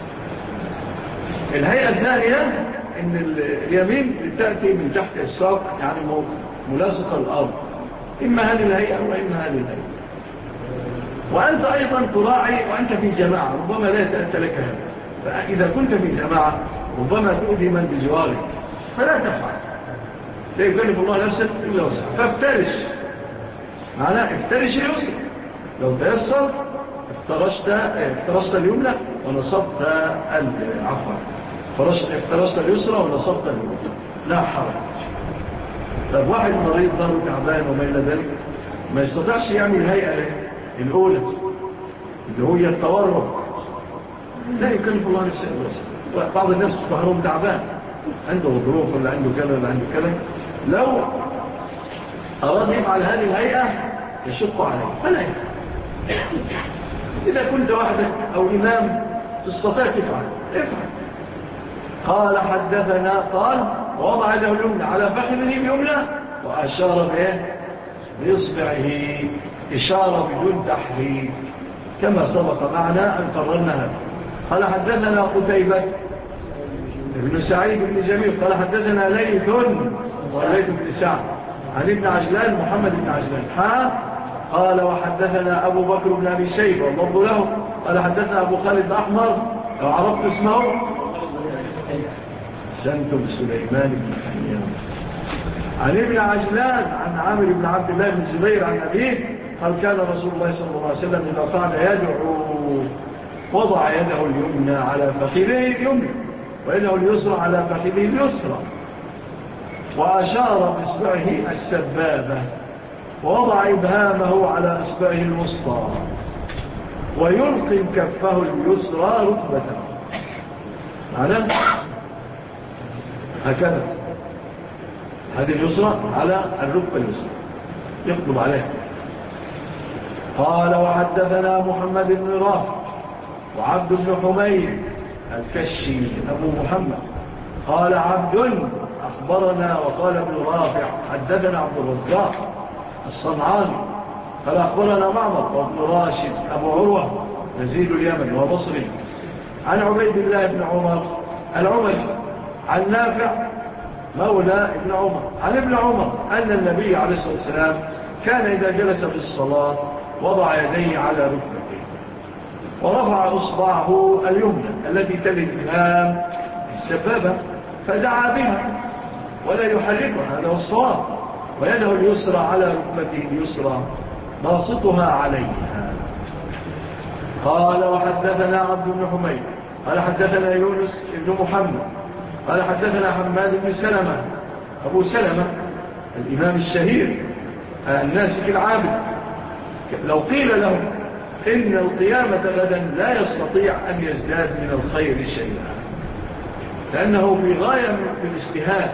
الهيئة الثانية إن اليمين تأتي من تحت الساق يعني ملاصقة الأرض. إما هذه الهيئة وإما هذه الهيئة. وأنت أيضا تراعي وأنت في جماعة ربما لا يتأتى لك هذا. فإذا كنت في جماعة ربما تؤذي من بجوارك فلا تفعل. لا يكلف الله نفسك إلا وسعها. فافترش معناه افترش اليسر. لو تيسر افترشت اليمنى ونصبت عفوا افترشت اليسرى ونصبت اليمنى. لا حرج. طب واحد مريض ضره تعبان وما إلى ذلك ما يستطيعش يعمل الهيئة الأولى اللي هي التورط، لا يكلف الله نفسه بس. بعض الناس ظهرهم تعبان، عنده ظروف ولا عنده كذا ولا عنده كذا، لو أراد يفعل هذه الهيئة يشق عليه فلا يفعل. إذا كنت وحدك أو إمام تستطيع افعل. قال حدثنا قال ووضع له اليمنى على فخذه اليمنى وأشار بإصبعه إشارة بدون تحريك كما سبق معنا أن قررنا. قال حدثنا قتيبة ابن سعيد بن جميل قال حدثنا ليث بن سعد عن ابن عجلان محمد بن عجلان قال وحدثنا أبو بكر بن أبي شيبة والله له قال حدثنا أبو خالد الأحمر لو عرفت اسمه سنتم سليمان بن حيان عن ابن عجلان عن عامر بن عبد الله بن زبير عن أبيه قال كان رسول الله صلى الله عليه وسلم إذا قال يدعو وضع يده اليمنى على فخذه اليمنى ويده اليسرى على فخذه اليسرى وأشار بإصبعه السبابة ووضع إبهامه على إصبعه الوسطى ويلقي كفه اليسرى ركبته معنا هكذا هذه اليسرى على الركبة اليسرى يقلب عليه. قال وحدثنا محمد بن رافع وعبد بن حميد الكشي أبو محمد قال عبد أخبرنا وقال ابن رافع حدثنا عبد الرزاق الصنعاني قال أخبرنا معمر وابن راشد أبو عروة نزيل اليمن وبصري عن عبيد الله بن عمر العمري عن نافع مولى ابن عمر عن ابن عمر أن النبي عليه الصلاة والسلام كان إذا جلس في الصلاة وضع يديه على ركبته ورفع إصبعه اليمنى التي تلي الإبهام السبابة فدعا بها ولا يحركها هذا هو الصواب ويده اليسرى على ركبته اليسرى باسطها عليها. قال وحدثنا عبد بن حميد قال حدثنا يونس بن محمد قال حدثنا حماد بن سلمة أبو سلمة الإمام الشهير الناسك العابد لو قيل له إن القيامة غدا لا يستطيع أن يزداد من الخير شيئا لأنه في غاية من الاجتهاد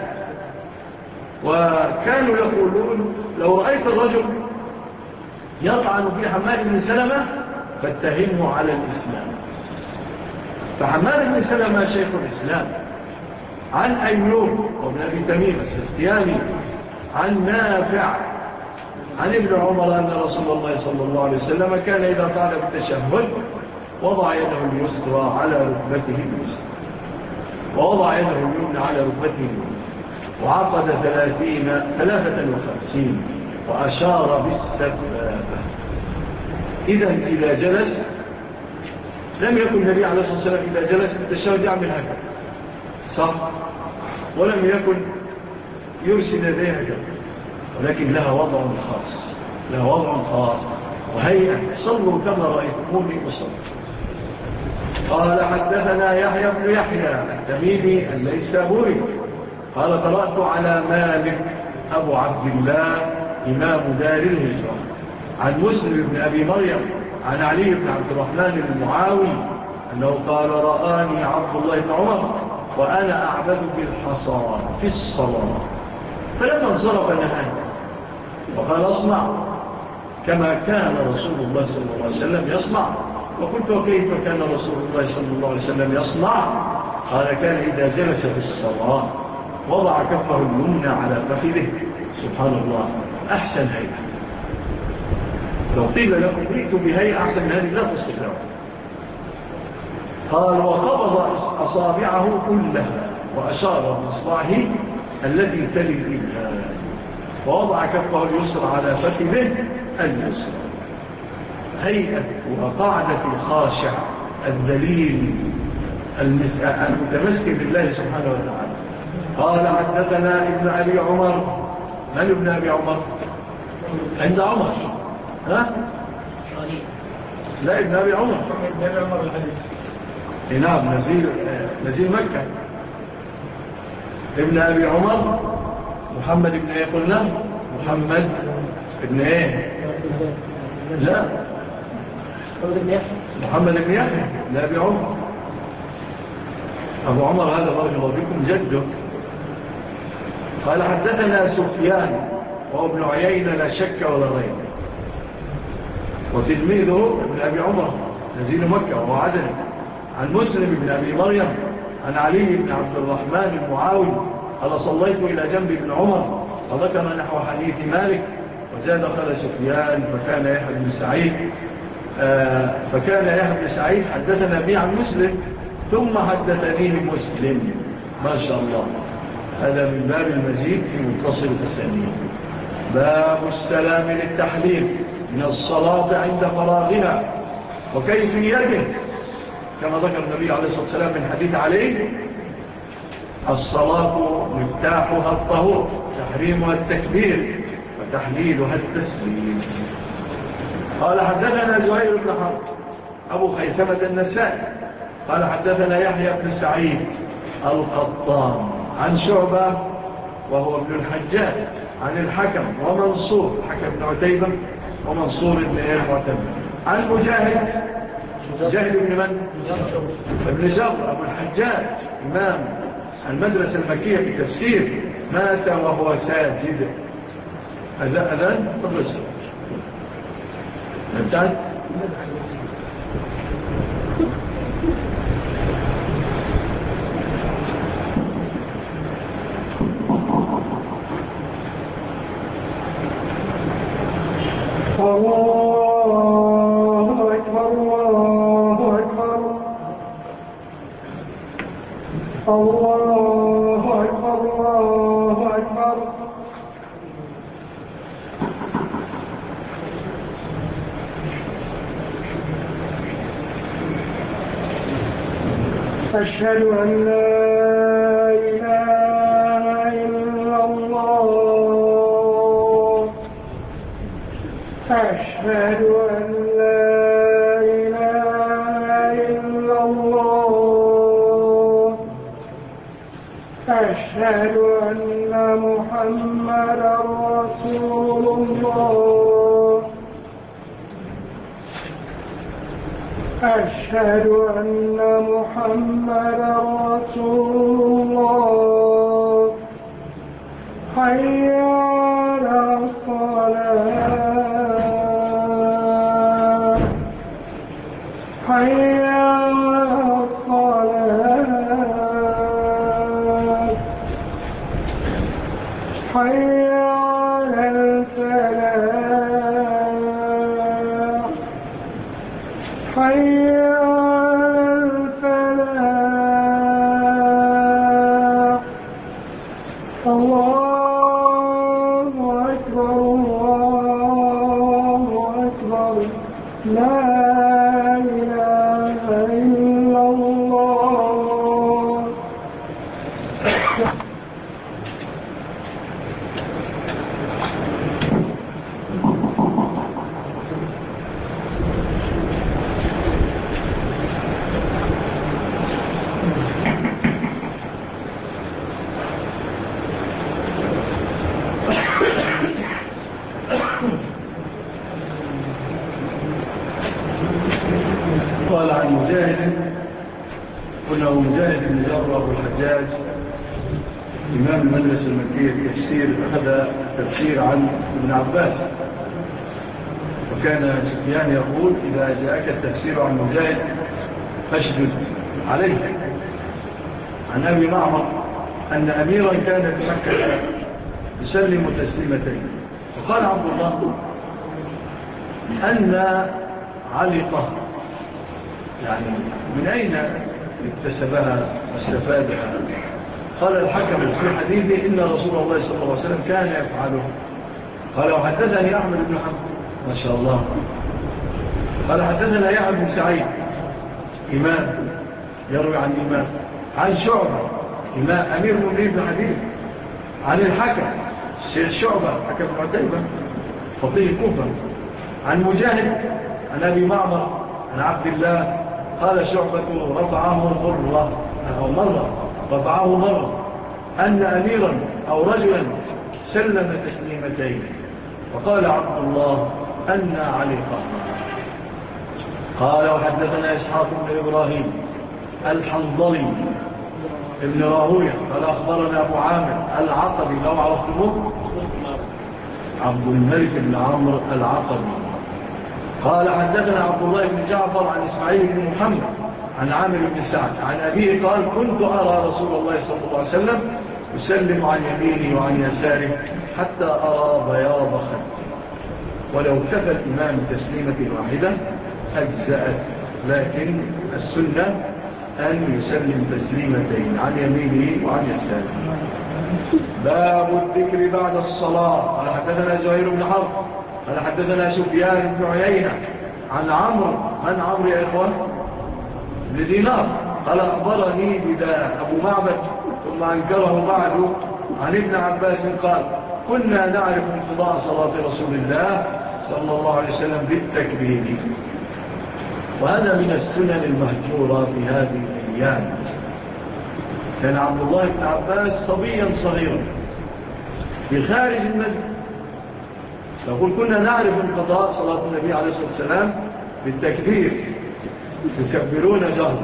وكانوا يقولون لو رأيت الرجل يطعن في حماد بن سلمة فاتهمه على الإسلام. فحماد بن سلمة شيخ الإسلام عن أيوب وابن أبي تميم السختياني عن نافع عن ابن عمر أن رسول الله صلى الله عليه وسلم كان إذا طال بالتشهد وضع يده اليسرى على ركبته اليسرى ووضع يده اليمنى على ركبته اليمنى وعقد 53 وأشار بالسبابة. إذا جلس لم يكن النبي عليه الصلاة والسلام إذا جلس بالتشهد يعمل هكذا صح ولم يكن يرسل يديه هكذا ولكن لها وضع خاص وهيئة صلوا كما رأيتموني أصلي. قال حدثنا يحيى بن يحيى التميمي الليثابوري قال قرأت على مالك أبو عبد الله إمام دار الهجرة عن مسلم بن أبي مريم عن علي بن عبد الرحمن المعاوي أنه قال رآني عبد الله بن عمر وأنا أعبد بالحصى في الصلاة فلما انصرف نهاني وقال أصنع كما كان رسول الله صلى الله عليه وسلم يصنع. وقلت وكيف كان رسول الله صلى الله عليه وسلم يصنع؟ قال كان إذا جلس في الصلاة وضع كفه اليمنى على فخذه. سبحان الله أحسن هيئة. لو قيل لكم ائتوا بهيئة أحسن هذه لا تستطيعون. قال وقبض أصابعه كلها وأشار بإصبعه التي تلي الإبهام ووضع كفه اليسرى على فخذه اليسرى. هيئة وقاعدة الخاشع الدليل المتمسك بالله سبحانه وتعالى. قال حدثنا ابن أبي عمر. من ابن أبي عمر؟ عند عمر ها؟ لا ابن أبي عمر نعم نزيل مكة ابن أبي عمر محمد ابن ايه قلنا؟ محمد ابن ايه؟ لا محمد ابن يحيى لا أبي عمر. أبو عمر هذا بارك الله فيكم جده. قال حدثنا سفيان وهو ابن عيينة لا شك ولا ريب، وتلميذه ابن أبي عمر نزيل مكة وهو عدن، عن مسلم بن أبي مريم عن علي بن عبد الرحمن المعاوي قال صليت إلى جنب ابن عمر وذكر نحو حديث مالك وزاد قال سفيان فكان يحيى بن سعيد حدثنا به عن مسلم ثم حدثنيه مسلم. ما شاء الله. هذا من باب المزيد في متصل الأسانيد. باب السلام للتحليل من الصلاة عند فراغها وكيفيته كما ذكر النبي عليه الصلاة والسلام من حديث عليه: الصلاة مفتاحها الطهور، تحريمها التكبير، وتحليلها التسليم. قال حدثنا زهير بن حرب أبو خيثمة النسائي قال حدثنا يحيى بن سعيد القطان عن شعبة وهو ابن الحجاج عن الحكم ومنصور الحكم بن عتيبة ومنصور بن المعتمد عن مجاهد بن من؟ ابن جبر أبو الحجاج إمام المدرسة المكية في التفسير مات وهو ساجد. أذان قبل السلام انتهت. الله أكبر الله أكبر الله أكبر الله أكبر. أشهد أن لا إله إلا الله. أشهد أن لا إله إلا الله. أشهد أن محمدا رسول الله. أشهد أن محمدا رسول الله. حي على الصلاة. حي على الصلاة. حي على الفلاح. حي على الفلاح. الله أكبر الله أكبر. لا إله إلا الله. قال عن مجاهد قلنا مجاهد بن جبر أبو الحجاج إمام المدرسة المكية في التفسير أخذ التفسير عن ابن عباس، وكان سفيان يقول: إذا جاءك التفسير عن مجاهد فاشدد عليه. عن أبي معمر أن أميرا كان بمكة يسلم تسليمتين، فقال عبد الله أن علقه يعني من أين اكتسبها واستفادها؟ قال الحكم في حديثه: إن رسول الله صلى الله عليه وسلم كان يفعله. قال: وحدثني أحمد بن حنبل ما شاء الله. قال: حدثنا يحيى بن سعيد إمام يروي عن إمام عن شعبة إمام أمير المؤمنين في الحديث عن الحكم الشيخ شعبة حكم عتيبة فقيه الكوفة عن مجاهد عن أبي معمر عن عبد الله قال: شعبة رفعه مرة أن أميرا أو رجلا سلم تسليمتين وقال عبد الله أن علي قال وحدثنا إسحاق بن إبراهيم الحنظلي ابن راهوية قال أخبرنا أبو عامر العقبي لو عرفتموه عبد الملك بن عمرو العقبي قال حدثنا عبد الله بن جعفر عن إسماعيل بن محمد عن عامر بن سعد عن أبيه قال كنت أرى رسول الله صلى الله عليه وسلم يسلم عن يمينه وعن يساره حتى أرى بياض خده ولو كفى الإمام تسليمة واحدة أجزأت لكن السنة أن يسلم تسليمتين عن يمينه وعن يساره. باب الذكر بعد الصلاة. قال حدثنا زهير بن حرب قال حدثنا سفيان بن عيينة عن عمرو. من عمرو يا إخوان؟ بن دينار. قال أخبرني بدا أبو معبد ثم أنكره بعده عن ابن عباس قال كنا نعرف انقضاء صلاة رسول الله صلى الله عليه وسلم بالتكبير. وهذا من السنن المهجورة في هذه الأيام. كان عبد الله بن عباس صبيا صغيرا في خارج المسجد يقول كنا نعرف انقضاء صلاة النبي عليه الصلاة والسلام بالتكبير يكبرون جهر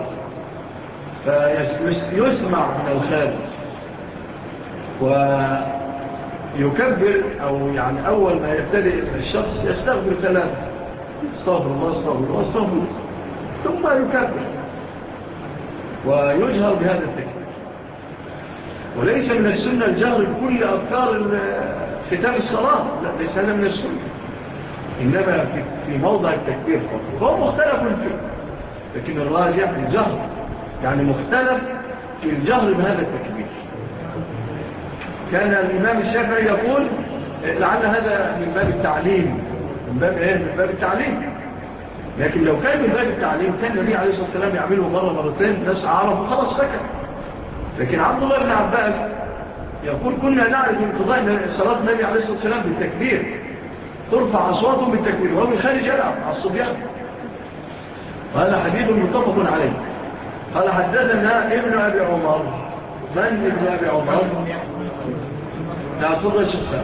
فيسمع من الخارج ويكبر أو يعني أول ما يبتدئ الشخص يستغفر ثلاثة استغفر الله استغفر الله استغفر الله ثم يكبر ويجهر بهذا التكبير. وليس من السنة الجهر بكل أذكار ختام الصلاة لا ليس هذا من السنة إنما في موضع التكبير فقط وهو مختلف فيه لكن الراجع الجهر يعني مختلف في الجهر بهذا التكبير. كان الإمام الشافعي يقول لعل هذا من باب التعليم من باب إيه؟ من باب التعليم لكن لو كان من باب التعليم كان النبي عليه الصلاة والسلام يعمله مرة مرتين الناس عرفوا خلاص سكت. لكن عبد الله بن عباس يقول كنا نعرف انقضاء صلاة النبي عليه الصلاة والسلام بالتكبير ترفع أصواتهم بالتكبير وهو من خارج يلعب على الصبيان. وهذا حديث متفق عليه. قال حدثنا ابن أبي عمر. من ابن أبي عمر؟ لا تفضل الشخصان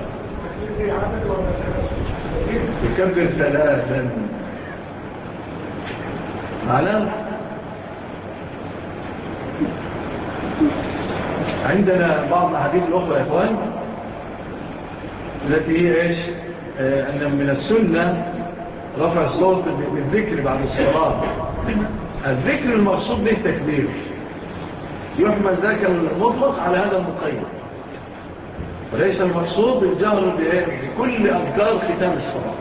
يكبر ثلاثا معنا. عندنا بعض الحديث الأخرى يا إخوان التي هي إيش أن من السنة رفع الصوت بالذكر بعد الصلاة. الذكر المقصود به تكبير يحمل ذاك المطلق على هذا المقيد وليس المقصود الجهر بكل أذكار ختام الصلاة.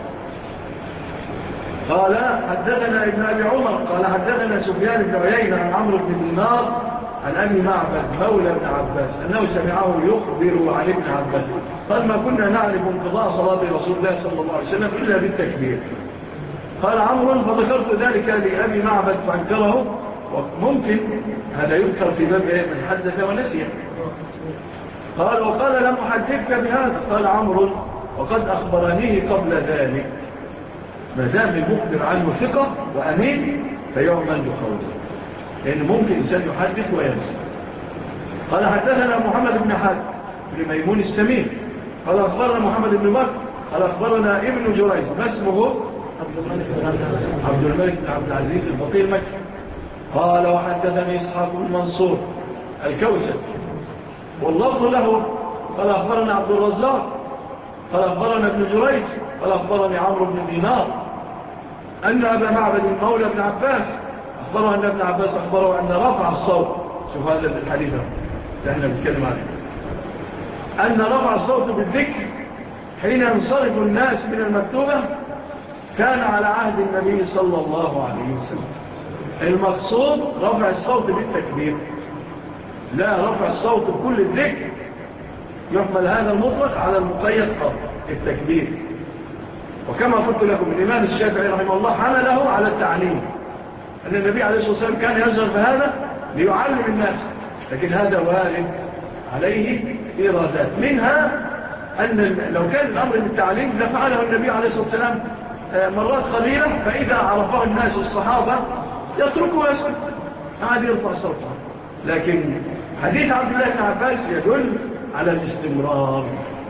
قال حدثنا ابن أبي عمر قال حدثنا سفيان بن عيينة عن عمرو بن دينار عن أبي معبد مولى ابن عباس أنه سمعه يخبر عن ابن عباس قال ما كنا نعرف انقضاء صلاة رسول الله صلى الله عليه وسلم إلا بالتكبير. قال عمرو فذكرت ذلك لأبي معبد فانكره وممكن هذا يذكر في باب من حدث ونسي. قال وقال لم أحدثك بهذا. قال عمرو وقد أخبرنيه قبل ذلك. ما دام المخبر عنه ثقة وأمين فيعمل بقوله لأن ممكن إنسان يحدث وينسى. قال حدثنا محمد بن حاتم بن ميمون السمين قال أخبرنا محمد بن بكر قال أخبرنا ابن جريج ما اسمه عبد الملك بن عبد العزيز الفقيه المكي قال وحدثني إسحاق بن منصور الكوسج واللفظ له قال أخبرنا عبد الرزاق قال أخبرنا ابن جريج قال أخبرني عمرو بن دينار أن أبا معبد مولى ابن عباس أخبره أن ابن عباس أخبره أن رفع الصوت. شوف هذا الحديث اللي احنا بنتكلم عنه أن رفع الصوت بالذكر حين ينصرف الناس من المكتوبة كان على عهد النبي صلى الله عليه وسلم. المقصود رفع الصوت بالتكبير لا رفع الصوت بكل الذكر. يحمل هذا المطلق على المقيد قبل التكبير. وكما قلت لكم الإمام الشافعي رحمه الله حمله على التعليم أن النبي عليه الصلاة والسلام كان يظهر بهذا ليعلم الناس لكن هذا وارد عليه إرادات منها أن لو كان الأمر بالتعليم لفعله النبي عليه الصلاة والسلام مرات قليلة فإذا عرفه الناس الصحابة يتركوا ويسكت عادي يرفع صوته. لكن حديث عبد الله بن عباس يدل على الاستمرار.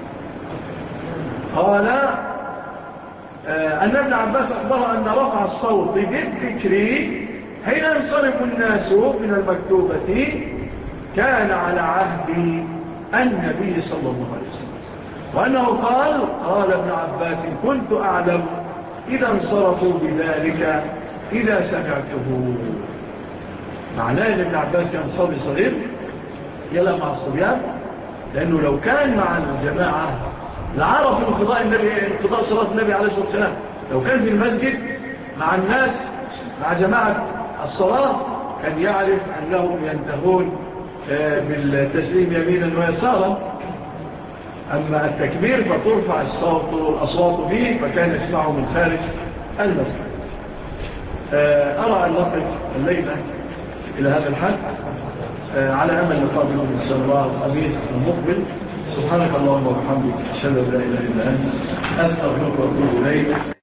قال أن ابن عباس أخبر أن رفع الصوت بالذكر حين ينصرف الناس من المكتوبة كان على عهد النبي صلى الله عليه وسلم، وأنه قال ابن عباس كنت أعلم إذا انصرفوا بذلك إذا سمعته. معناه أن ابن عباس كان صبي صغير يلا مع الصبيان، لأنه لو كان مع الجماعة لعرف انقضاء صلاة النبي عليه الصلاة والسلام. لو كان في المسجد مع الناس مع جماعة الصلاة كان يعرف أنهم ينتهون بالتسليم يمينا ويسارا. أما التكبير فترفع الأصوات فيه فكان يسمعه من خارج المسجد. أرى أن نقف الليلة إلى هذا الحد على أمل نقابل إن شاء الله الخميس المقبل. سبحانك اللهم وبحمدك أشهد أن لا إله إلا أنت أستغفرك وأتوب إليك.